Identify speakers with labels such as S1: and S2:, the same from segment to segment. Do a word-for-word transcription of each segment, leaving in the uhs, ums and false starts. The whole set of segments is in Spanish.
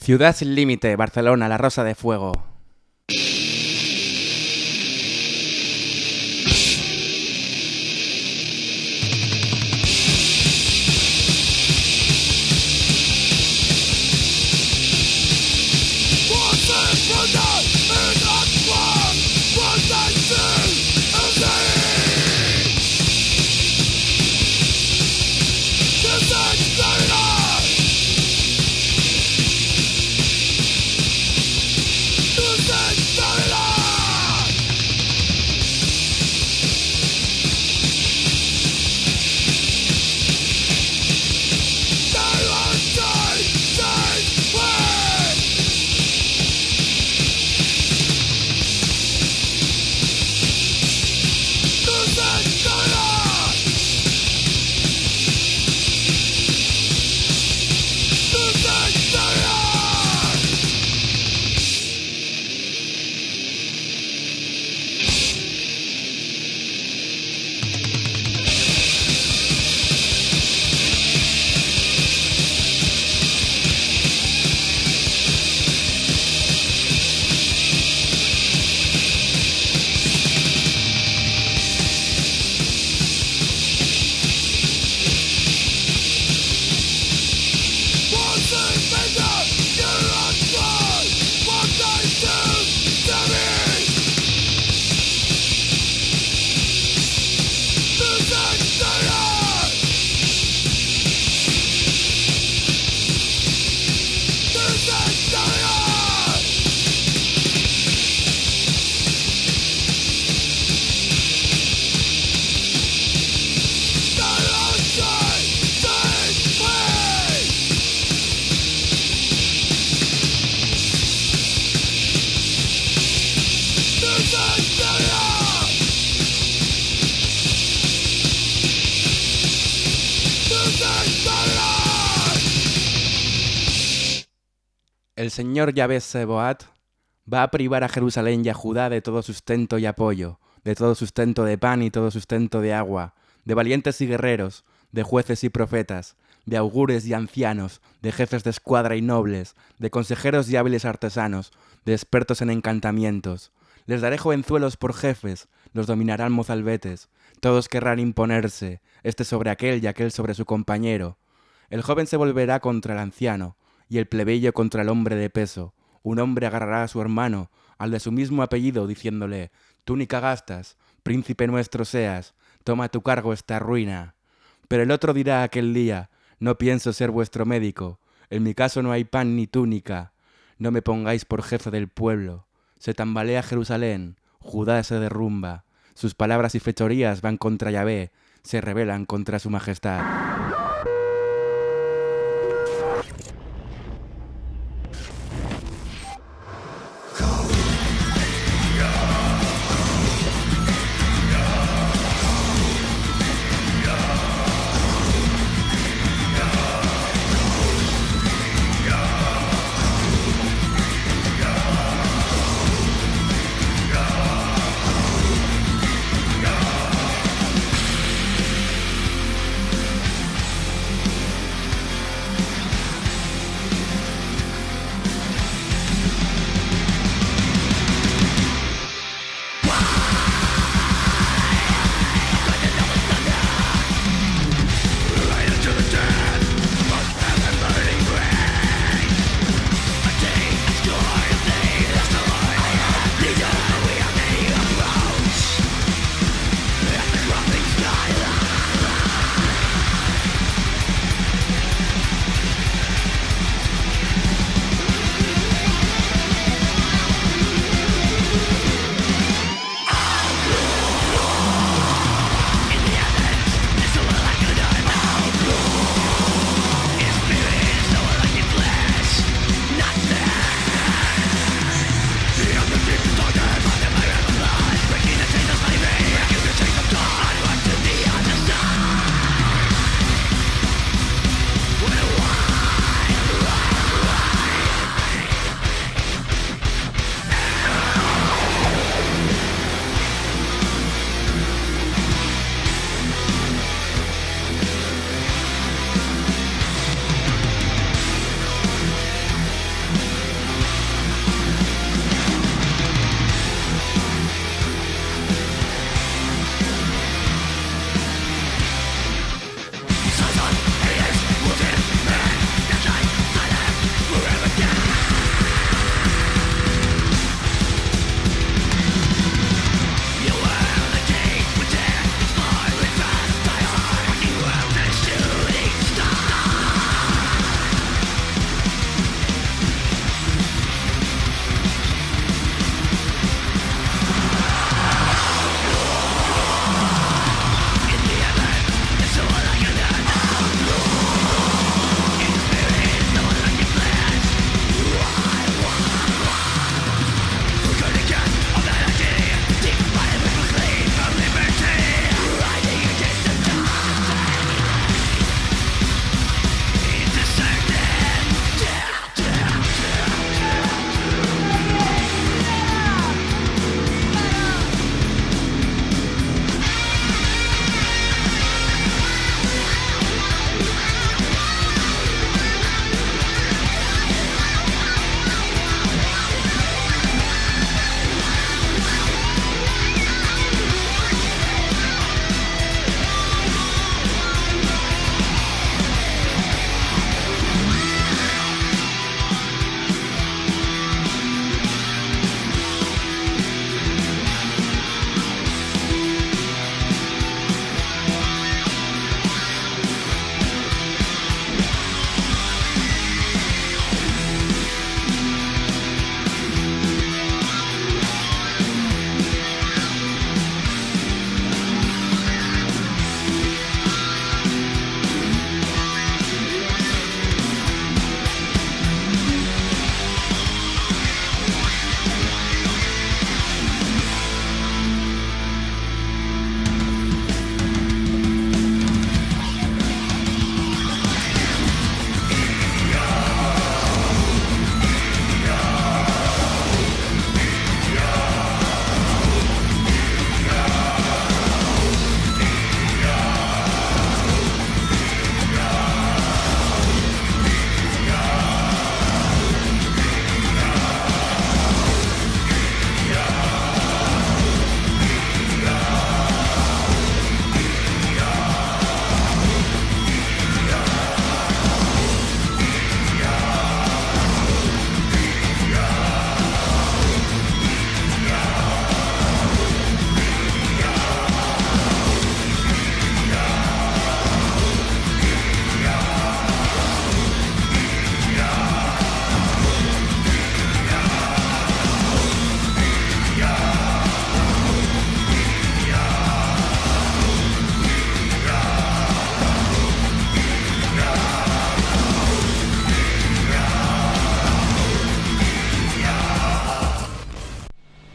S1: Ciudad sin límite, Barcelona, la Rosa de Fuego. El señor Yahvé Sebaot va a privar a Jerusalén y a Judá de todo sustento y apoyo, de todo sustento de pan y todo sustento de agua, de valientes y guerreros, de jueces y profetas, de augures y ancianos, de jefes de escuadra y nobles, de consejeros y hábiles artesanos, de expertos en encantamientos. Les daré jovenzuelos por jefes, los dominarán mozalbetes, todos querrán imponerse, este sobre aquel y aquel sobre su compañero. El joven se volverá contra el anciano, y el plebeyo contra el hombre de peso. Un hombre agarrará a su hermano, al de su mismo apellido, diciéndole: túnica gastas, príncipe nuestro seas, toma a tu cargo esta ruina. Pero el otro dirá aquel día: no pienso ser vuestro médico, en mi caso no hay pan ni túnica, no me pongáis por jefe del pueblo. Se tambalea Jerusalén, Judá se derrumba, sus palabras y fechorías van contra Yahvé, se rebelan contra su majestad.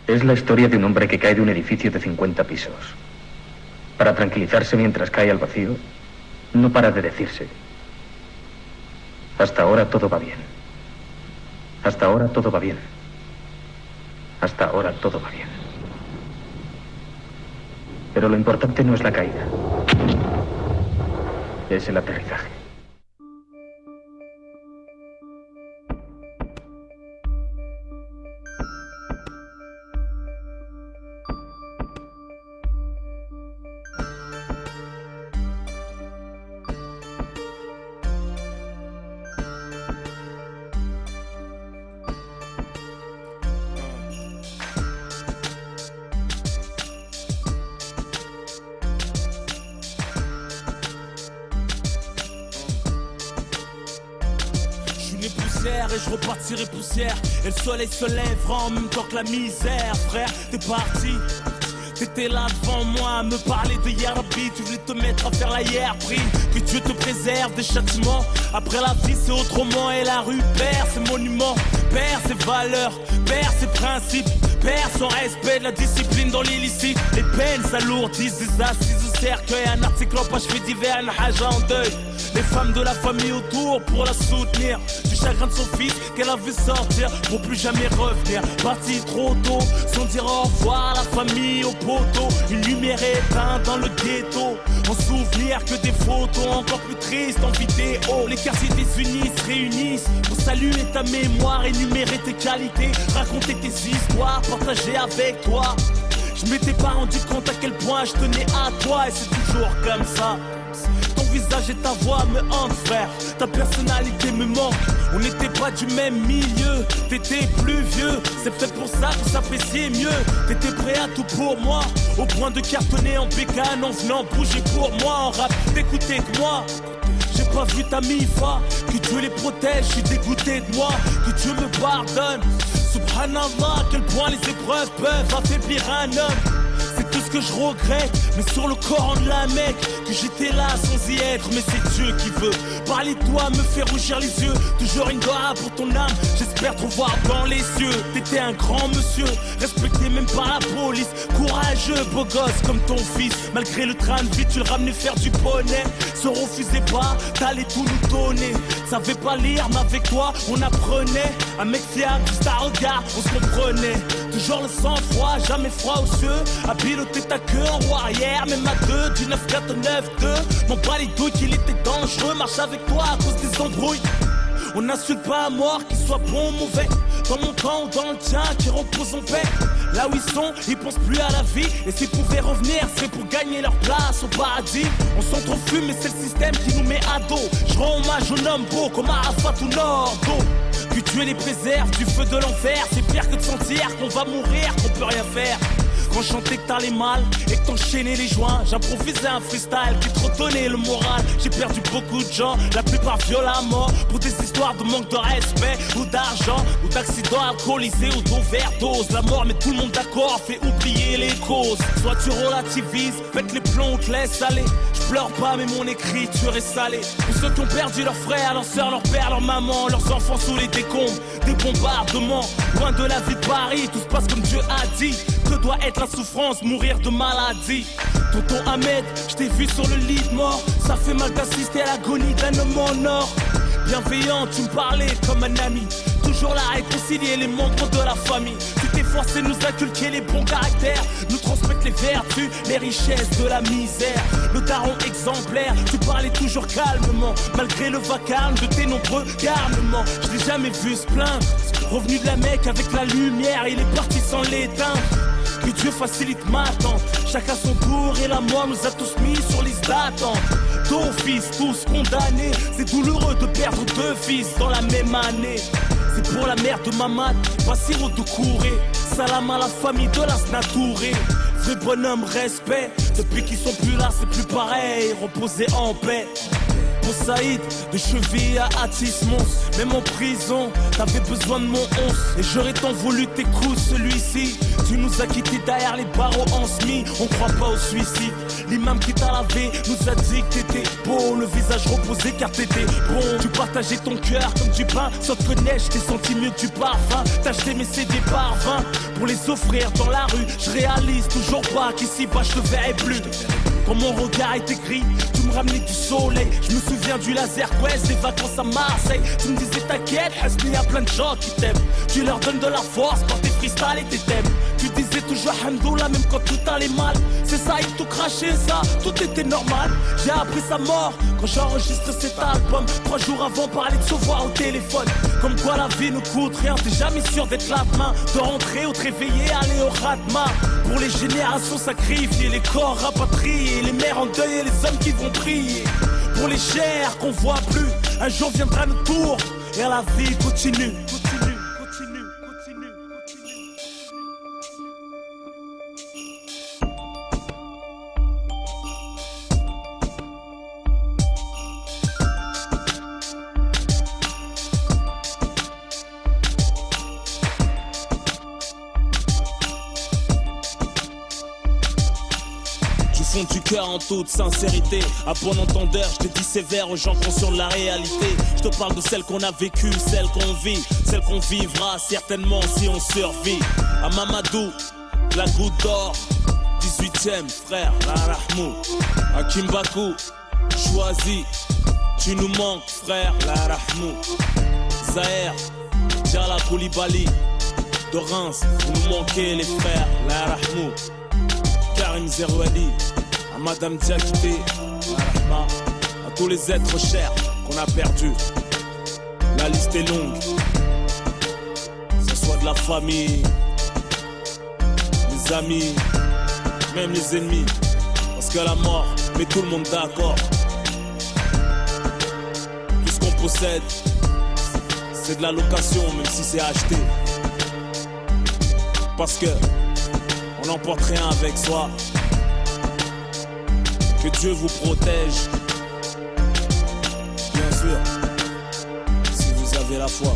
S2: Es la historia de un hombre que cae de un edificio de cincuenta pisos. Para tranquilizarse mientras cae al vacío, no para de decirse: hasta ahora todo va bien. Hasta ahora todo va bien. Hasta ahora todo va bien. Pero lo importante no es la caída. Es el aterrizaje.
S3: Et je repartirai poussière. Et le soleil se lèvera en même temps que la misère. Frère, t'es parti. T'étais là devant moi à me parler de Yarbi. Tu voulais te mettre à faire la hier. Prie que Dieu te préserve des châtiments. Après la vie c'est autrement. Et la rue perd ses monuments, perd ses valeurs, perd ses principes, perd son respect de la discipline dans l'illicite. Les peines s'alourdissent, des assises au cercueil. Un article en page fait divers, un haja en deuil. Les femmes de la famille autour pour la soutenir. Du chagrin de son fils qu'elle a vu sortir pour plus jamais revenir. Parti trop tôt sans dire au revoir à la famille, au poteau. Une lumière éteinte dans le ghetto. En souvenir que des photos encore plus tristes en vidéo. Les quartiers désunis se réunissent pour saluer ta mémoire, énumérer tes qualités, raconter tes histoires, partager avec toi. Je m'étais pas rendu compte à quel point je tenais à toi. Et c'est toujours comme ça. Ton visage et ta voix me hantent, frère. Ta personnalité me manque. On n'était pas du même milieu. T'étais plus vieux. C'est peut-être pour ça qu'on s'appréciait mieux. T'étais prêt à tout pour moi, au point de cartonner en bécane, en venant bouger pour moi. En rap, t'écoutais que moi. J'ai pas vu ta mi-fa. Que Dieu les protège, je suis dégoûté de moi. Que Dieu me pardonne. Subhanallah, à quel point les épreuves peuvent affaiblir un homme. C'est tout ce que je regrette, mais sur le Coran de la Mecque, que j'étais là sans y être, mais c'est Dieu qui veut. Parler de toi me fait rougir les yeux. Toujours une doigt pour ton âme, j'espère te voir dans les yeux. T'étais un grand monsieur, respecté même par la police. Courageux, beau gosse comme ton fils. Malgré le train de vie, tu le ramenais faire du poney. Se refusais pas, t'allais tout nous donner. Savais pas lire, mais avec toi, on apprenait. Un mec fiable, juste à regard, on se comprenait. Toujours le sang-froid, jamais froid aux yeux. À piloter ta queue en roue arrière, même à deux, du neuf quatre neuf deux. M'en bats les douilles qu'il était dangereux. Marche avec toi à cause des embrouilles. On n'insulte pas à mort, qu'il soit bon ou mauvais. Dans mon camp ou dans le tien, qui repose en paix. Là où ils sont, ils pensent plus à la vie. Et s'ils pouvaient revenir, c'est pour gagner leur place au paradis. On s'en trop fume, mais c'est le système qui nous met à dos. Je rends hommage aux hommes beaux comme Arafat ou Nordo. Que Dieu les préserve du feu de l'enfer. C'est pire que de sentir qu'on va mourir, qu'on peut rien faire. Quand je chantais que t'allais mal et que t'enchaînais les joints, j'improvisais un freestyle qui te redonnait le moral. J'ai perdu beaucoup de gens, la plupart violemment, pour des histoires de manque de respect ou d'argent, ou d'accidents alcoolisés ou d'overdose. La mort met tout le monde d'accord, fait oublier les causes. Soit tu relativises, pète les plombs, te laisse aller. Je pleure pas mais mon écriture est salée. Pour ceux qui ont perdu leurs frères, leurs sœurs, leurs pères, leurs mamans, leurs enfants sous les décombres des bombardements. Loin de la vie de Paris, tout se passe comme Dieu a dit. Que doit être la souffrance, mourir de maladie. Tonton Ahmed, je t'ai vu sur le lit de mort. Ça fait mal d'assister à l'agonie d'un homme en or. Bienveillant, tu me parlais comme un ami. Toujours là à réconcilier les membres de la famille. Tu t'es forcé de nous inculquer les bons caractères, nous transmettre les vertus, les richesses de la misère. Le daron exemplaire, tu parlais toujours calmement, malgré le vacarme de tes nombreux garnements. Je l'ai jamais vu se plaindre. Revenu de la Mecque avec la lumière, il est parti sans l'éteindre. Que Dieu facilite ma attente. Chacun son tour et la mort nous a tous mis sur liste d'attente. D'office, tous condamnés. C'est douloureux de perdre deux fils dans la même année. C'est pour la mère de Mamad, Bassiro de Kouré. Salam à la famille de la Snatouré. Vrai bonhomme, respect. Depuis qu'ils sont plus là, c'est plus pareil. Reposer en paix. Pour Saïd, de cheville à Atis Mons. Même en prison, t'avais besoin de mon once. Et j'aurais tant voulu tes coups, celui-ci. Tu nous as quittés derrière les barreaux en semi. On croit pas au suicide. L'imam qui t'a lavé nous a dit que t'étais beau, le visage reposé car t'étais bon. Tu partageais ton cœur comme du pain, sauf que neige, t'es senti mieux que du parfum. T'as acheté mes C D par vingt pour les offrir dans la rue. Je réalise toujours pas qu'ici bas je te verrai plus. Quand mon regard était gris, tu me ramenais du soleil. Je me souviens du laser quest, des vacances à Marseille. Tu me disais t'inquiète, il y a plein de gens qui t'aiment. Tu leur donnes de la force par tes freestyles et tes thèmes. Tu disais toujours Hamdoullah même quand tout allait mal. C'est ça, ils t'ont craché ça, tout était normal. J'ai appris sa mort quand j'enregistre cet album. Trois jours avant parler de se voir au téléphone. Comme quoi la vie ne coûte rien, t'es jamais sûr d'être là demain. De rentrer ou te réveiller, aller au Radma. Pour les générations sacrifiées, les corps rapatriés, les mères en deuil et les hommes qui vont prier. Pour les chairs qu'on voit plus, un jour viendra notre tour. Et la vie continue, continue, continue, continue, continue. Fond du cœur en toute sincérité, à bon entendeur, je te dis sévère aux gens conscients de la réalité. Je te parle de celle qu'on a vécue, celle qu'on vit, celle qu'on vivra certainement si on survit. À Mamadou, la goutte d'or, dix-huitième frère, la Rahmou. À Kimbaku, choisi, tu nous manques frère, la Rahmou. Zahir, Djala Koulibaly, de Reims, vous nous manquez les frères, la Rahmou. Karim Zerouali, à Madame Diakité, à tous les êtres chers qu'on a perdus. La liste est longue, que ce soit de la famille, les amis, même les ennemis. Parce que la mort met tout le monde d'accord. Tout ce qu'on possède, c'est de la location, même si c'est acheté. Parce que on n'emporte rien avec soi. Que Dieu vous protège. Bien sûr, si vous avez la foi.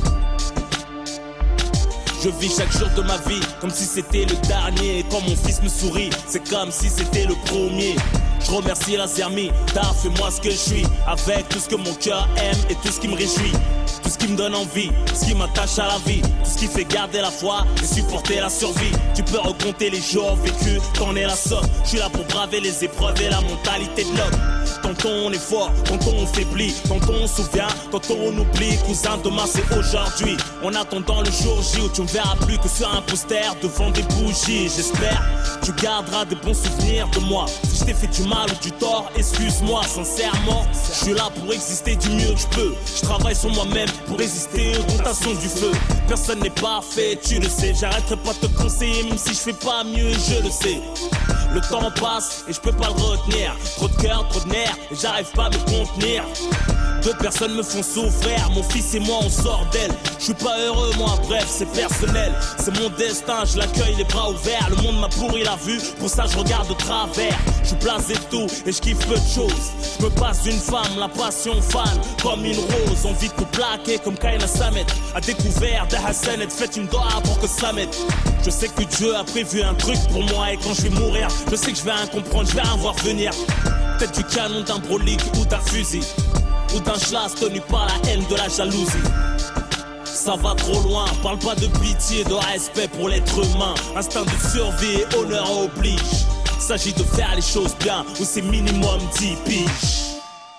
S3: Je vis chaque jour de ma vie comme si c'était le dernier. Et quand mon fils me sourit, c'est comme si c'était le premier. Je remercie la Zermi d'avoir fait moi ce que je suis. Avec tout ce que mon cœur aime et tout ce qui me réjouit. Tout ce qui me donne envie, ce qui m'attache à la vie. Tout ce qui fait garder la foi et supporter la survie. Tu peux recompter les jours vécus, t'en es la somme. Je suis là pour braver les épreuves et la mentalité de l'homme. Tantôt on est fort, tantôt on faiblit. Tantôt on se souvient, tantôt on oublie. Cousin, demain c'est aujourd'hui. En attendant le jour J où tu ne verras plus que sur un poster devant des bougies. J'espère tu garderas des bons souvenirs de moi. Si je t'ai fait du mal ou du tort, excuse-moi sincèrement. Je suis là pour exister du mieux que je peux. Je travaille sur moi-même pour résister aux tentations du feu. Personne n'est parfait, tu le sais. J'arrêterai pas de te conseiller même si je fais pas mieux, je le sais. Le temps passe et je peux pas le retenir. Trop de cœur, trop de nerfs et j'arrive pas à me contenir. Deux personnes me font souffrir, mon fils et moi on sort d'elle. Je suis pas heureux moi, bref c'est personnel. C'est mon destin, je l'accueille les bras ouverts. Le monde m'a pourri la vue, pour ça je regarde de travers. Je suis blasé de tout et je kiffe peu de choses. Je me passe d'une femme, la passion fan. Comme une rose, envie de tout plaquer comme Kaina Samet. A découvert de Hassan et fait une doha pour que ça m'aide. Je sais que Dieu a prévu un truc pour moi. Et quand je vais mourir, je sais que je vais rien comprendre, je vais rien voir venir. Peut-être du canon d'un brolique ou d'un fusil, ou d'un schlass tenu par la haine de la jalousie. Ça va trop loin, parle pas de pitié, de respect pour l'être humain. Instinct de survie et honneur oblige. S'agit de faire les choses bien, ou c'est minimum dix piges.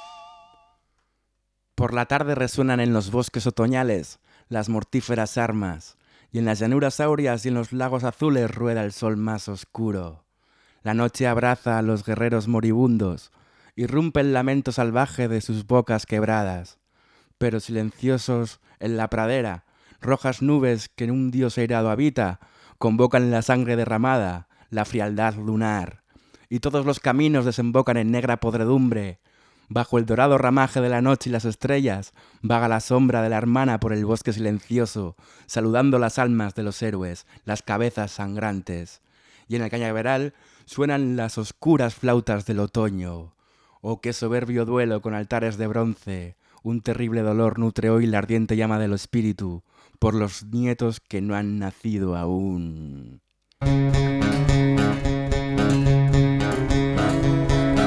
S1: Por la tarde resuenan en los bosques otoñales las mortíferas armas, y en las llanuras áureas y en los lagos azules rueda el sol más oscuro. La noche abraza a los guerreros moribundos, irrumpe el lamento salvaje de sus bocas quebradas, pero silenciosos en la pradera, rojas nubes que en un dios airado habita, convocan la sangre derramada, la frialdad lunar, y todos los caminos desembocan en negra podredumbre. Bajo el dorado ramaje de la noche y las estrellas, vaga la sombra de la hermana por el bosque silencioso, saludando las almas de los héroes, las cabezas sangrantes. Y en el cañaveral suenan las oscuras flautas del otoño. Oh, qué soberbio duelo con altares de bronce. Un terrible dolor nutre hoy la ardiente llama del espíritu por los nietos que no han nacido aún.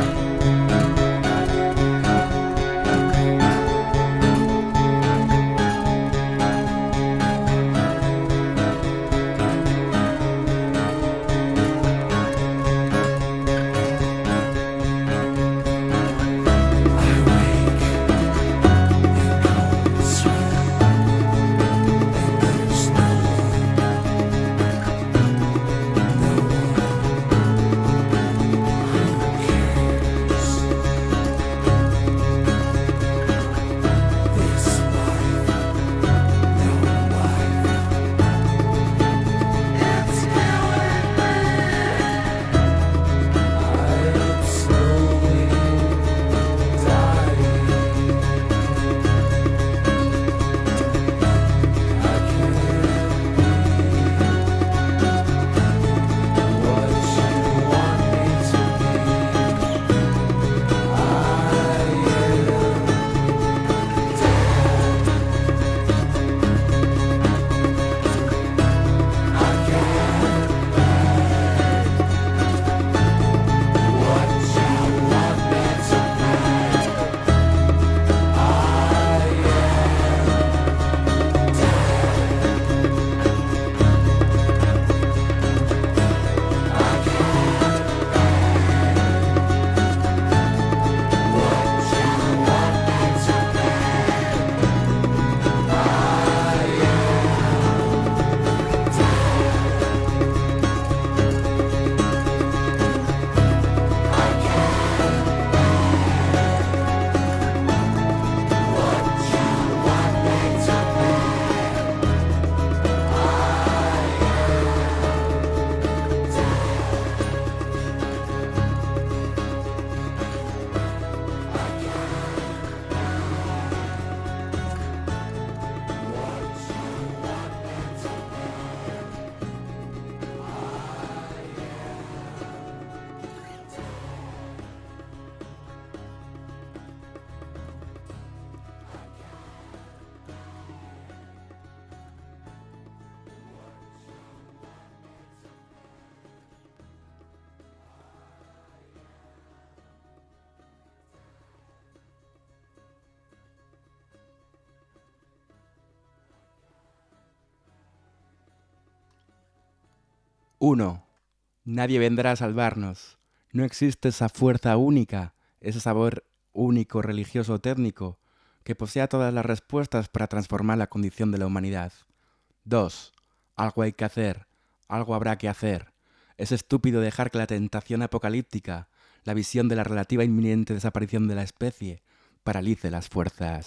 S1: Uno. Nadie vendrá a salvarnos. No existe esa fuerza única, ese sabor único, religioso o técnico, que posea todas las respuestas para transformar la condición de la humanidad. Dos. Algo hay que hacer, algo habrá que hacer. Es estúpido dejar que la tentación apocalíptica, la visión de la relativa inminente desaparición de la especie, paralice las fuerzas.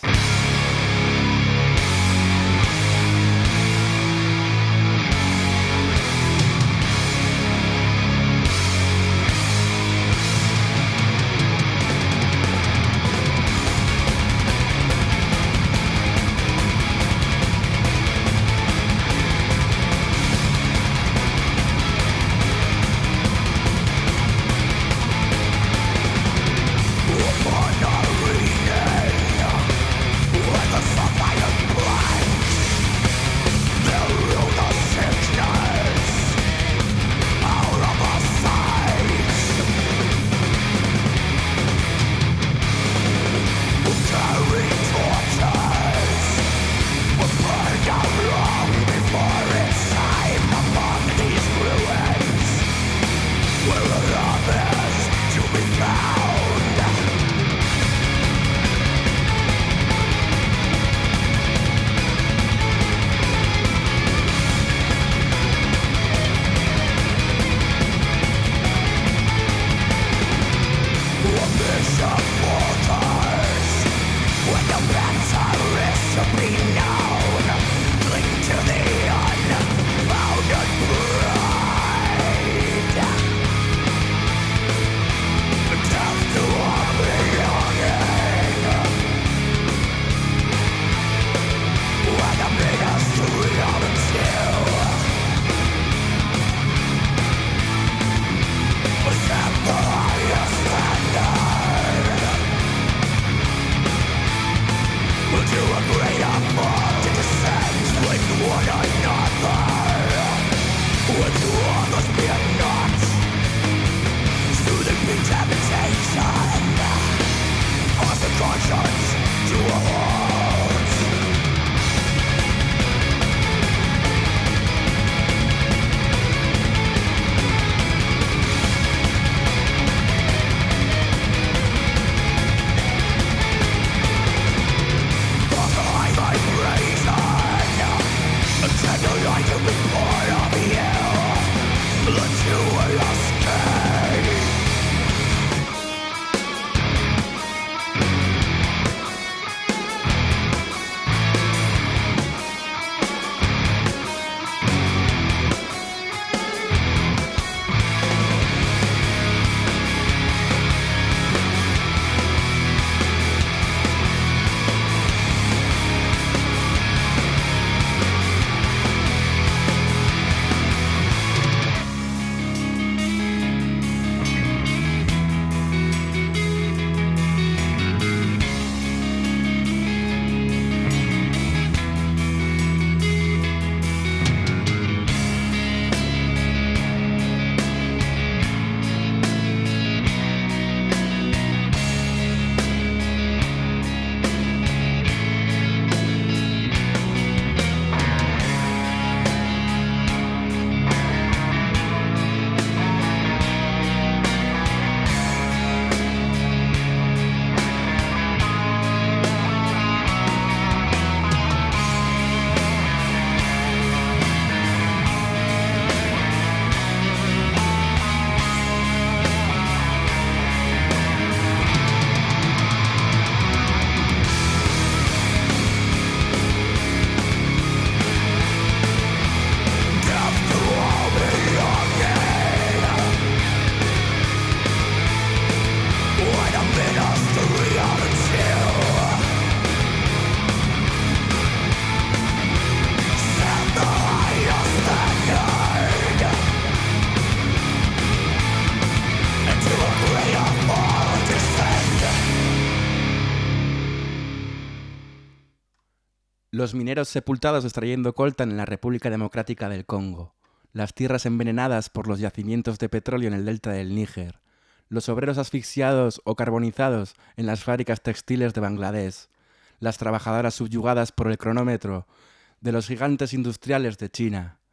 S1: Los mineros sepultados extrayendo coltan en la República Democrática del Congo. Las tierras envenenadas por los yacimientos de petróleo en el delta del Níger. Los obreros asfixiados o carbonizados en las fábricas textiles de Bangladesh. Las trabajadoras subyugadas por el cronómetro de los gigantes industriales de China.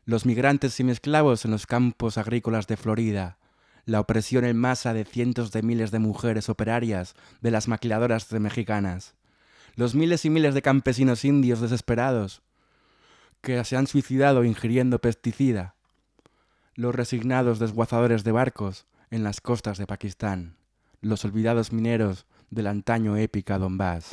S1: los migrantes semiesclavos en los campos agrícolas de Florida, la opresión en masa de cientos de miles de mujeres operarias de las maquiladoras de mexicanas, los miles y miles de campesinos indios desesperados que se han suicidado ingiriendo pesticida, los resignados desguazadores de barcos en las costas de Pakistán, los olvidados mineros de la antaño épica Donbass.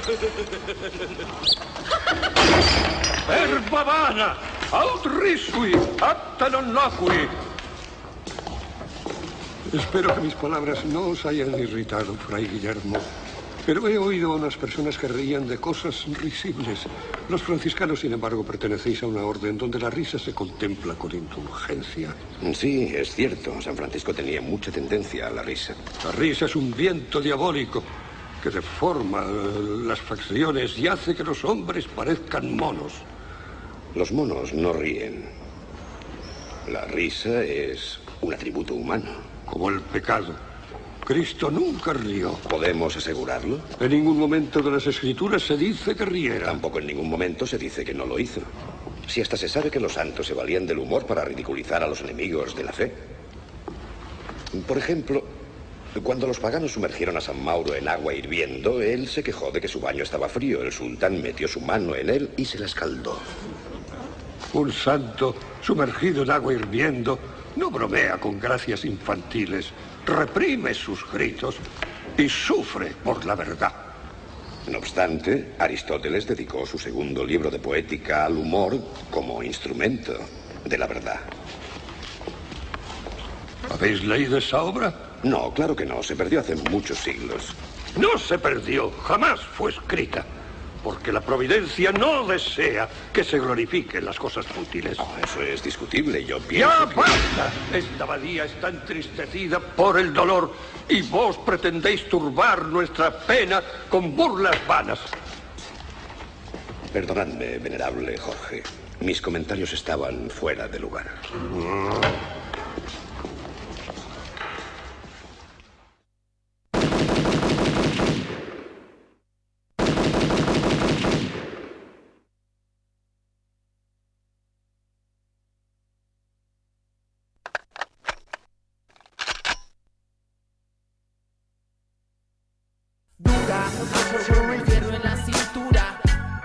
S4: Verba vana, aut risui, acta non locui. Espero que mis palabras no os hayan irritado, Fray Guillermo. Pero he oído a unas personas que reían de cosas risibles. Los franciscanos, sin embargo, pertenecéis a una orden donde la risa se contempla con indulgencia.
S5: Sí, es cierto. San Francisco tenía mucha tendencia a la risa.
S4: La risa es un viento diabólico que deforma las facciones y hace que los hombres parezcan monos.
S5: Los monos no ríen. La risa es un atributo humano.
S4: Como el pecado. Cristo nunca rió.
S5: ¿Podemos asegurarlo?
S4: En ningún momento de las Escrituras se dice que riera.
S5: Tampoco en ningún momento se dice que no lo hizo. Si hasta se sabe que los santos se valían del humor para ridiculizar a los enemigos de la fe. Por ejemplo, cuando los paganos sumergieron a San Mauro en agua hirviendo, él se quejó de que su baño estaba frío. El sultán metió su mano en él y se la escaldó.
S4: Un santo sumergido en agua hirviendo no bromea con gracias infantiles, reprime sus gritos y sufre por la verdad.
S5: No obstante, Aristóteles dedicó su segundo libro de poética al humor como instrumento de la verdad.
S4: ¿Habéis leído esa obra?
S5: No, claro que no. Se perdió hace muchos siglos.
S4: No se perdió. Jamás fue escrita. Porque la providencia no desea que se glorifiquen las cosas fútiles.
S5: Oh, eso es discutible. Yo pienso
S4: ¡Ya
S5: que...
S4: basta! Esta abadía está entristecida por el dolor y vos pretendéis turbar nuestra pena con burlas vanas.
S5: Perdonadme, venerable Jorge. Mis comentarios estaban fuera de lugar. Mm.
S3: Con el hierro en la cintura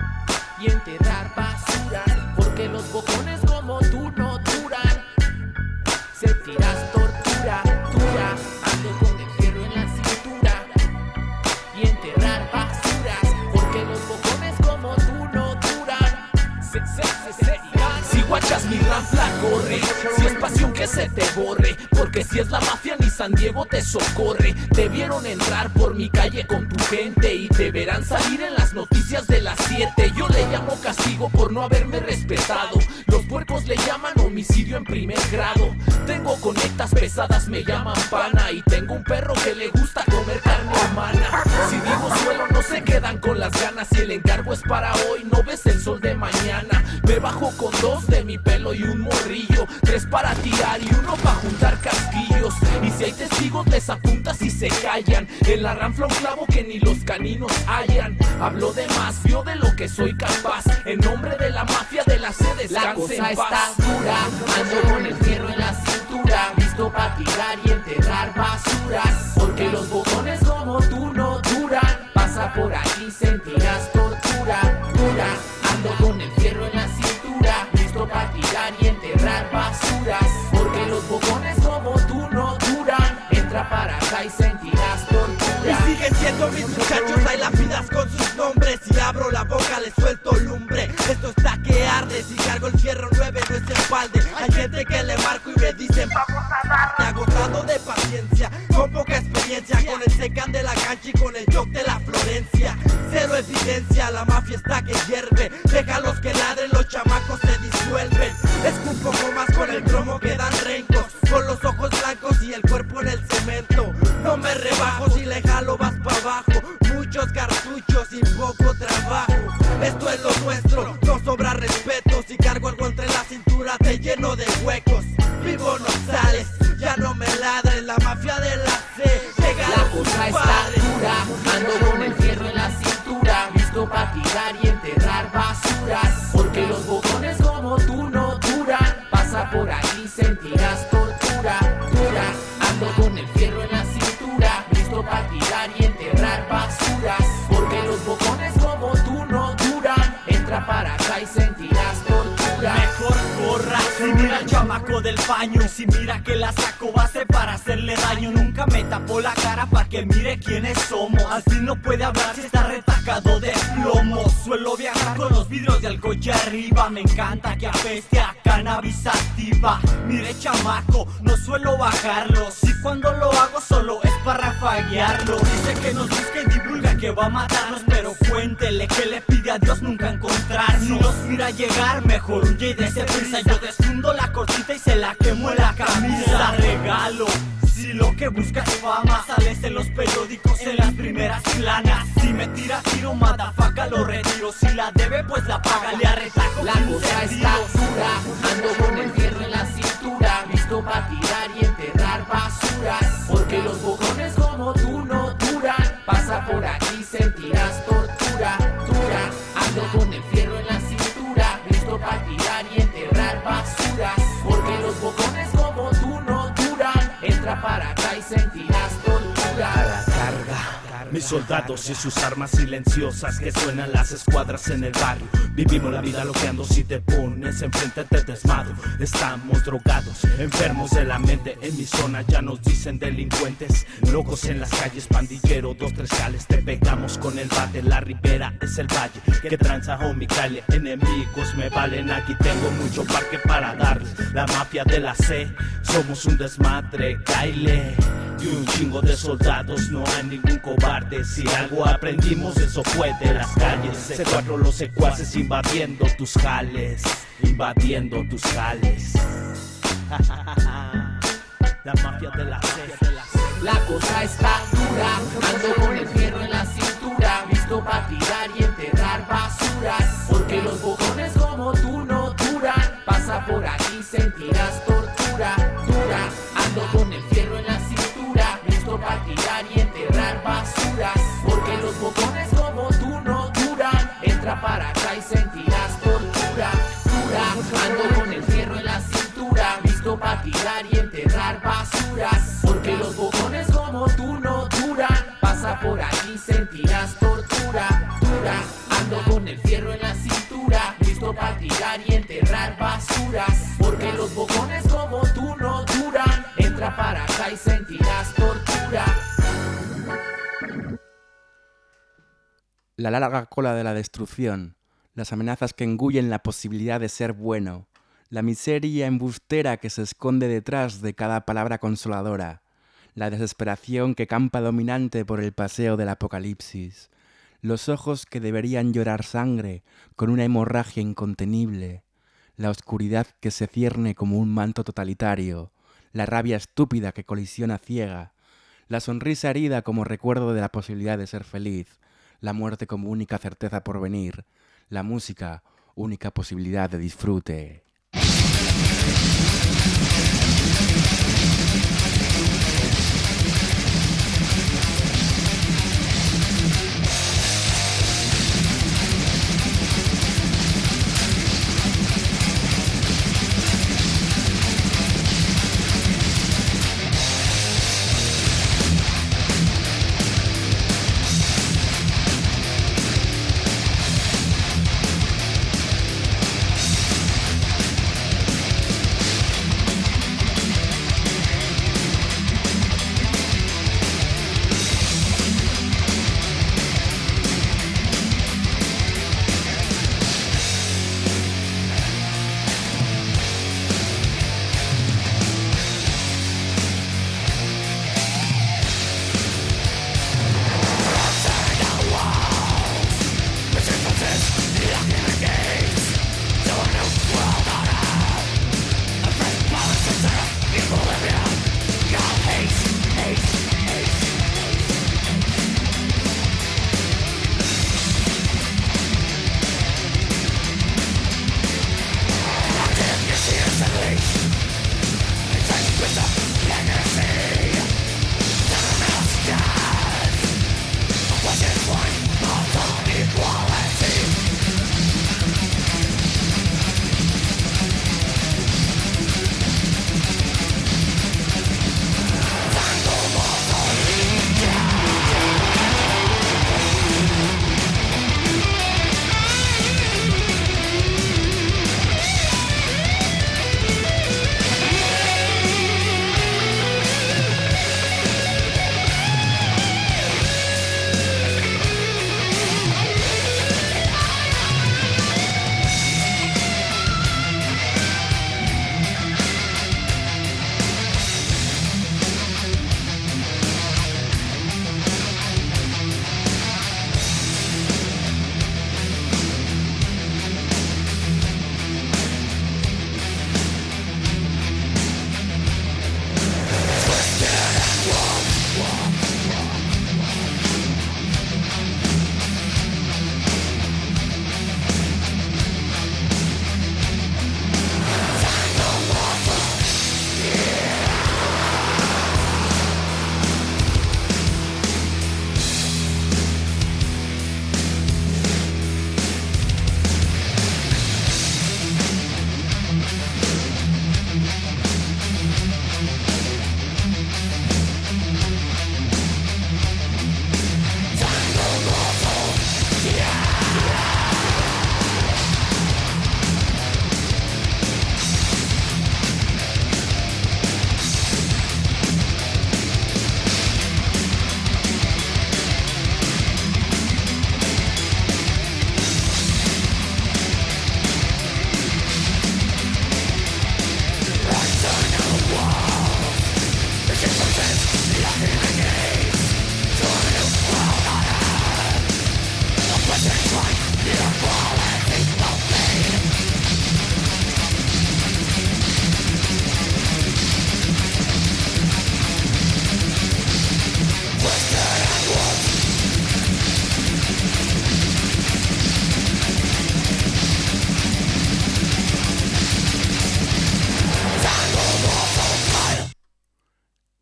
S3: y enterrar basuras, porque los bocones como tú no duran. Sentirás tortura, dura. Ando con el hierro en la cintura y enterrar basuras, porque los bocones como tú no duran. Se, se, se, se, si guachas mi ranfla corre, si es pasión que se te borre, porque si es la mafia ni San Diego te socorre. Te vieron entrar por mi calle con tu gente y te verán salir en las noticias de las siete. Yo le llamo castigo por no haberme respetado. Los puercos le llaman homicidio en primer grado. Tengo conectas pesadas, me llaman pana, y tengo un perro que le gusta comer carne humana. Si digo suelo no se quedan con las ganas, y el encargo es para hoy, no ves el sol de mañana. Me bajo con dos de mi pelo y un morrillo, tres para tirar y uno para juntar casquillos. Y si hay testigos les apuntas y se callan. En la ranfla un clavo que ni los caninos hallan. Hablo de más, vio de lo que soy capaz. En nombre de la mafia de la sede descanse en paz. La cosa está dura, ando con el fierro en la cintura, listo para tirar y enterrar basuras, porque los botones como tú no duran. Pasa por aquí, sentirás tortura, dura. Ando con el fierro en la cintura, listo para tirar y enterrar basuras, porque los bocones como tú no duran. Entra para acá y sentirás tortura.
S6: Y siguen siendo mis muchachos, hay lápidas con sus nombres. Si abro la boca les suelto lumbre. Esto está que arde, si cargo el fierro nueve no es espalde. Hay gente que le marco y me dicen vamos a darle. Agotado de paciencia, con poca experiencia, con el secan de la cancha y con el jock de la Florencia. Cero evidencia, la mafia está que hierve. Déjalos que ladren, los chamacos se disuelven. Escupo un poco más con el cromo que dan rencos, con los ojos blancos y el cuerpo en el cemento. No me rebajo, si le jalo vas pa' abajo. Muchos cartuchos y poco trabajo. Esto es lo nuestro, no sobra respeto. Si cargo algo entre la cintura te lleno de huecos. Vivo no sales, ya no me ladren. La mafia de la C llega.
S3: La cosa está dura, ando con el fierro en la cintura, listo pa' tirar y enterrar basuras, porque los botones como tú no duran. Pasa por aquí, sentirás tortura, dura. Ando con el fierro en la cintura, listo pa' tirar y enterrar basuras, porque los bocones como tú no duran. Entra para acá y sentirás tortura.
S7: Mejor corra, si mira al chamaco del paño, si mira que la saco base para hacerle daño. Nunca me tapó la cara para que mire quiénes somos. Así no puede hablar si está retacado. sacado de plomo. Suelo viajar con los vidrios de alcohol arriba. Me encanta que apeste a cannabis activa. Mire chamaco, no suelo bajarlos, y cuando lo hago solo es para rafaguearlo. Dice que nos busque y divulga que va a matarnos, pero cuéntele que le pide a Dios nunca encontrarnos. Si nos mira llegar, mejor huye y dése prisa. Yo desfundo la cortita y se la quemo en la camisa. Regalo. Si lo que busca es fama, sales en los periódicos en las primeras planas. Si me tira tiro, madafaca, lo retiro. Si la debe, pues la paga, le arretaco.
S8: La cosa está dura, ando con el fierro en la cintura, listo para tirar y enterrar basuras. Porque los bocones como tú no duran. Pasa por aquí, sentirás tortura, dura. Ando con el fierro en la cintura, listo para tirar y enterrar basuras. Porque los bocones como tú no duran. Entra para acá y sentirás tortura.
S7: A la carga. Mis soldados y sus armas silenciosas que suenan las escuadras en el barrio. Vivimos la vida loqueando, si te pones enfrente te desmadro. Estamos drogados, enfermos de la mente. En mi zona ya nos dicen delincuentes. Locos en las calles, pandillero, dos, tres cales. Te pegamos con el bate, la ribera es el valle que tranza mi calle. Enemigos me valen, aquí tengo mucho parque para darles. La mafia de la C, somos un desmadre, caile. Y un chingo de soldados, no hay ningún cobarde. Si algo aprendimos, eso fue de las calles. C cuatro los secuaces invadiendo tus jales, invadiendo tus jales. La mafia de la C.
S8: La cosa está dura, ando con el fierro en la cintura, listo para tirar y enterrar basuras. Porque los bocones como tú no duran. Pasa por aquí, sentirás tortura, dura. Ando con el fierro en la cintura, listo para tirar y enterrar basuras. Porque los bocones como tú no duran. Entra para acá y sentirás tortura, dura. Ando con el fierro en la cintura, listo para tirar y enterrar basuras. Porque los bocones como tú no duran. Pasa por aquí, sentirás tortura, dura. Ando con el fierro en la cintura, listo para tirar y enterrar basuras. Porque los bocones como tú no duran. Entra para acá y sentirás tortura.
S1: La larga cola de la destrucción, las amenazas que engullen la posibilidad de ser bueno, la miseria embustera que se esconde detrás de cada palabra consoladora, la desesperación que campa dominante por el paseo del apocalipsis, los ojos que deberían llorar sangre con una hemorragia incontenible, la oscuridad que se cierne como un manto totalitario, la rabia estúpida que colisiona ciega, la sonrisa herida como recuerdo de la posibilidad de ser feliz, la muerte como única certeza por venir, la música, única posibilidad de disfrute.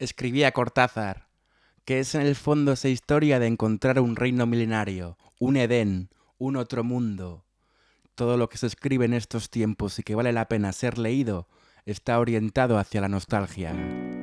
S1: escribía Cortázar, que es en el fondo esa historia de encontrar un reino milenario, un Edén, un otro mundo. Todo lo que se escribe en estos tiempos y que vale la pena ser leído está orientado hacia la nostalgia.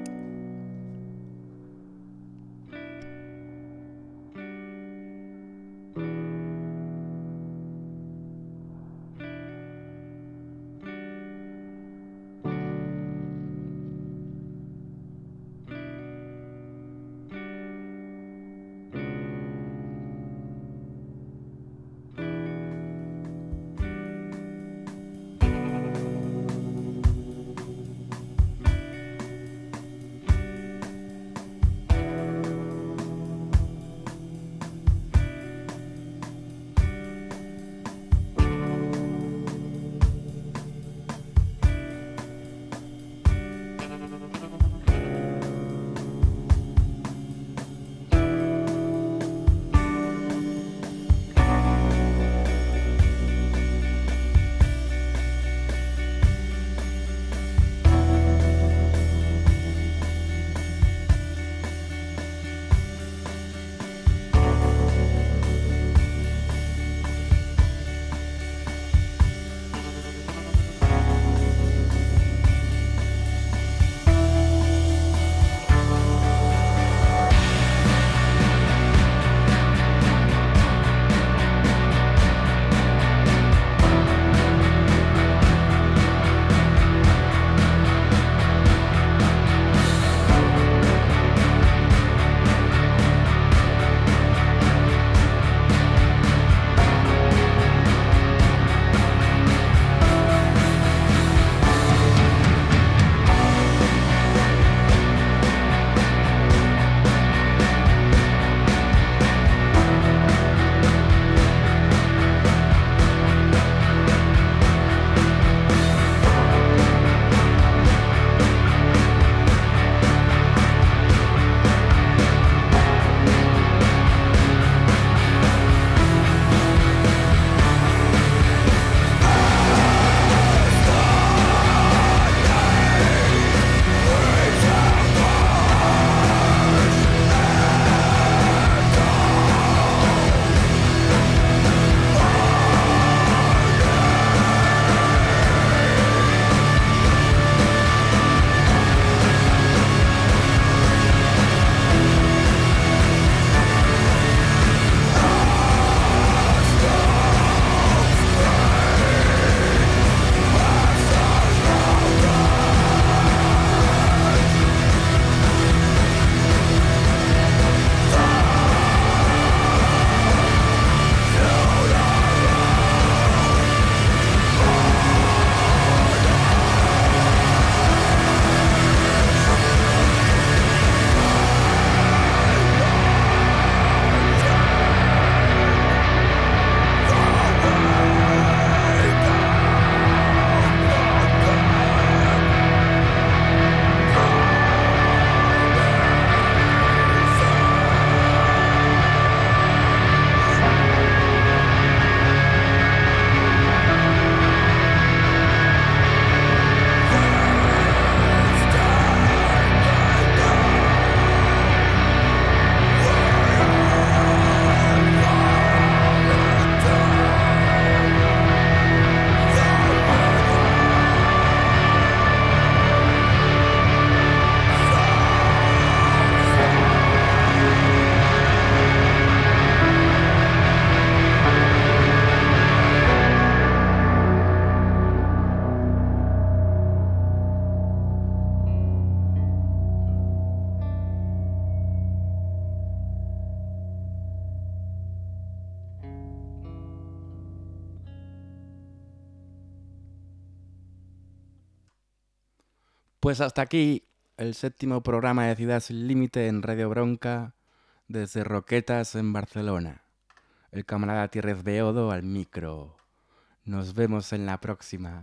S1: Pues hasta aquí el séptimo programa de Ciudad Sin Límite en Radio Bronca desde Roquetas en Barcelona. El camarada Thierry Beodo al micro. Nos vemos en la próxima.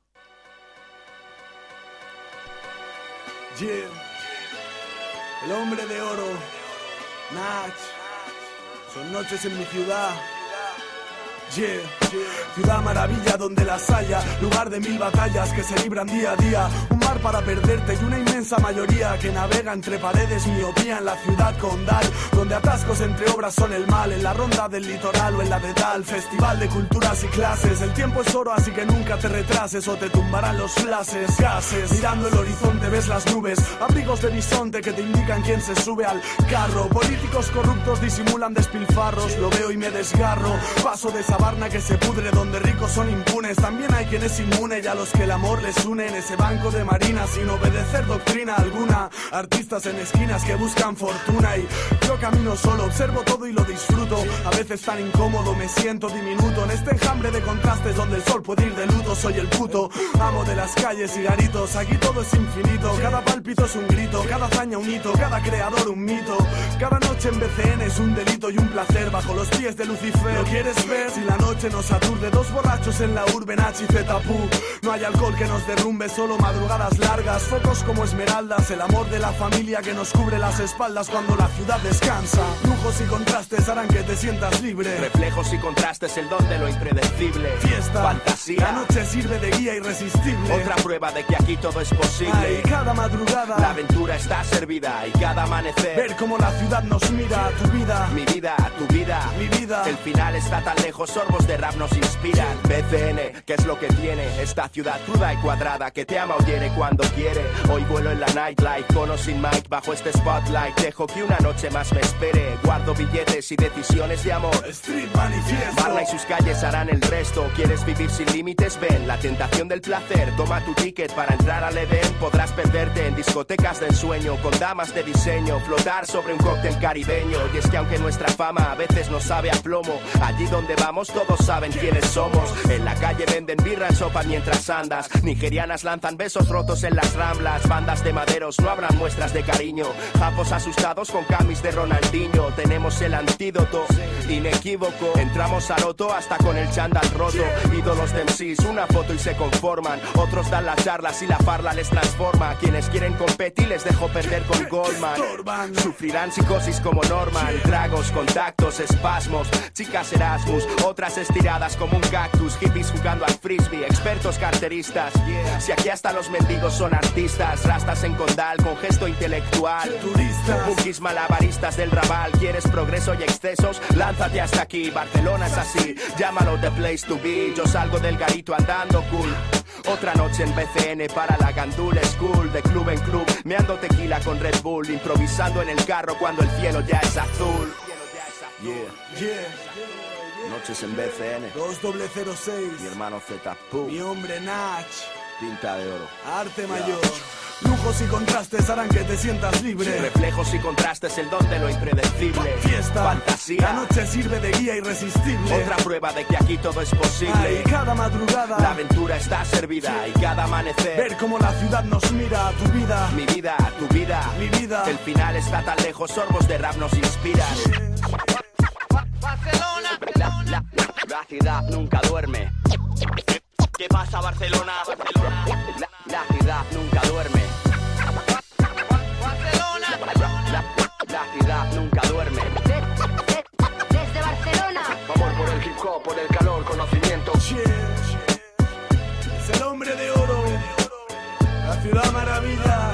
S9: Yeah. El hombre de oro, Nach. Son noches en mi ciudad. Yeah, yeah. Ciudad maravilla donde las haya, lugar de mil batallas que se libran día a día. Un mar lugar para perderte y una inmensa mayoría que navega entre paredes, miopía en la ciudad condal, donde atascos entre obras son el mal, en la ronda del litoral o en la de tal, festival de culturas y clases. El tiempo es oro, así que nunca te retrases o te tumbarán los flashes, gases. Mirando el horizonte ves las nubes, abrigos de bisonte que te indican quién se sube al carro. Políticos corruptos disimulan despilfarros, lo veo y me desgarro. Paso de Sabarna que se pudre, donde ricos son impunes. También hay quien es inmune y a los que el amor les une en ese banco de marina sin obedecer doctrina alguna. Artistas en esquinas que buscan fortuna y yo camino solo, observo todo y lo disfruto. A veces tan incómodo me siento diminuto en este enjambre de contrastes donde el sol puede ir de luto. Soy el puto amo de las calles y garitos, aquí todo es infinito. Cada pálpito es un grito, cada hazaña un hito, cada creador un mito. Cada noche en B C N es un delito y un placer bajo los pies de Lucifer. ¿Lo quieres ver? Si la noche nos aturde, dos borrachos en la urbe, Nach y Zetapú. No hay alcohol que nos derrumbe, solo madrugadas largas, focos como esmeraldas, el amor de la familia que nos cubre las espaldas cuando la ciudad descansa. Lujos y contrastes harán que te sientas libre.
S10: Reflejos y contrastes, el don de lo impredecible.
S9: Fiesta,
S10: fantasía,
S9: la noche sirve de guía irresistible.
S10: Otra prueba de que aquí todo es posible.
S9: Ay, cada madrugada
S10: la aventura está servida y cada amanecer
S9: ver cómo la ciudad nos mira. Tu vida,
S10: mi vida, tu vida,
S9: mi vida.
S10: El final está tan lejos, sorbos de rap nos inspiran. B C N, ¿qué es lo que tiene esta ciudad cruda y cuadrada que te ama o hiere cuando quiere? Hoy vuelo en la nightlife, con o sin mic, bajo este spotlight. Dejo que una noche más me espere. Guardo billetes y decisiones de amor.
S9: Street manifiesto.
S10: Barla y sus calles harán el resto. ¿Quieres vivir sin límites? Ven, la tentación del placer. Toma tu ticket para entrar al Edén. Podrás perderte en discotecas de ensueño, con damas de diseño, flotar sobre un cóctel caribeño. Y es que aunque nuestra fama a veces nos sabe a plomo, allí donde vamos todos saben quiénes somos. En la calle venden birra en sopa mientras andas. Nigerianas lanzan besos rotos en las ramblas. Bandas de maderos no habrán muestras de cariño. Japos asustados con camis de Ronaldinho. Tenemos el antídoto inequívoco. Entramos al loto hasta con el chándal roto. Ídolos de M Cs, una foto y se conforman. Otros dan las charlas y la farla les transforma. Quienes quieren competir les dejo perder con Goldman. Sufrirán psicosis como Norman. Tragos, contactos, espasmos. Chicas Erasmus, otras estiradas como un cactus. Hippies jugando al frisbee, expertos carteristas. Si aquí hasta los mendigos son artistas. Rastas en condal con gesto intelectual. Punkis malabaristas del Raval. ¿Quieres progreso y excesos? Lánzate hasta aquí. Barcelona es así, llámalo the place to be. Yo salgo del garito andando cool. Otra noche en B C N para la Gandul School. De club en club, meando tequila con Red Bull. Improvisando en el carro cuando el cielo ya es azul.
S9: Yeah, yeah.
S10: Noches en B C N.
S9: dos doble cero seis.
S10: Mi hermano Zetapú.
S9: Mi hombre Nach.
S10: Tinta de oro.
S9: Arte mayor. Lujos y contrastes harán que te sientas libre.
S10: Reflejos y contrastes, el don de lo impredecible.
S9: Fiesta,
S10: fantasía,
S9: la noche sirve de guía irresistible.
S10: Otra prueba de que aquí todo es posible.
S9: Ay, cada madrugada
S10: la aventura está servida y cada amanecer
S9: ver cómo la ciudad nos mira. Tu vida,
S10: mi vida, tu vida,
S9: mi vida.
S10: El final está tan lejos, sorbos de rap nos inspiran.
S11: Barcelona, la, la, la ciudad nunca duerme. ¿Qué pasa, Barcelona? Barcelona. La, la ciudad nunca duerme. Barcelona. La, la, la ciudad nunca duerme.
S12: Desde Barcelona.
S13: Amor por el hip hop, por el calor, conocimiento.
S9: Yeah. Es el hombre de oro. La ciudad maravilla.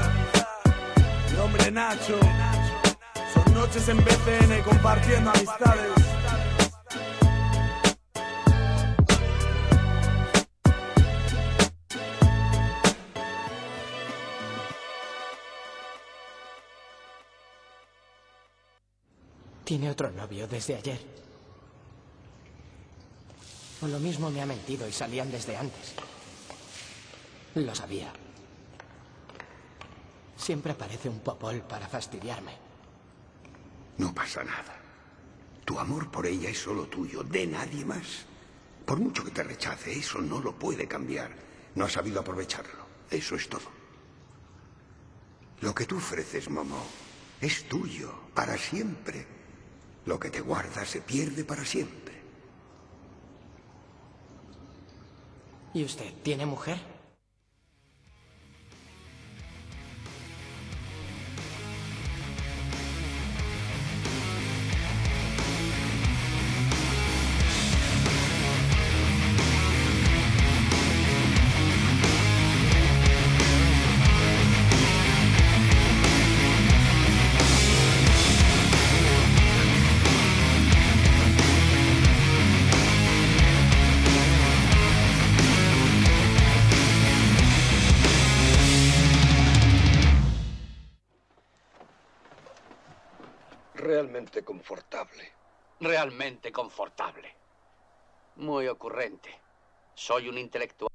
S9: El hombre Nacho. Son noches en B C N compartiendo amistades.
S14: Tiene otro novio desde ayer. O lo mismo me ha mentido y salían desde antes. Lo sabía. Siempre aparece un popol para fastidiarme.
S15: No pasa nada. Tu amor por ella es solo tuyo, de nadie más. Por mucho que te rechace, eso no lo puede cambiar. No has sabido aprovecharlo. Eso es todo. Lo que tú ofreces, Momo, es tuyo, para siempre. Lo que te guarda se pierde para siempre.
S14: ¿Y usted tiene mujer?
S4: realmente confortable.
S11: Realmente confortable. Muy ocurrente. Soy un intelectual.